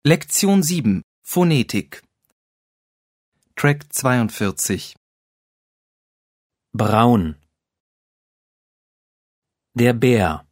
Lektion 7 Phonetik Track 42 Braun. Der Bär.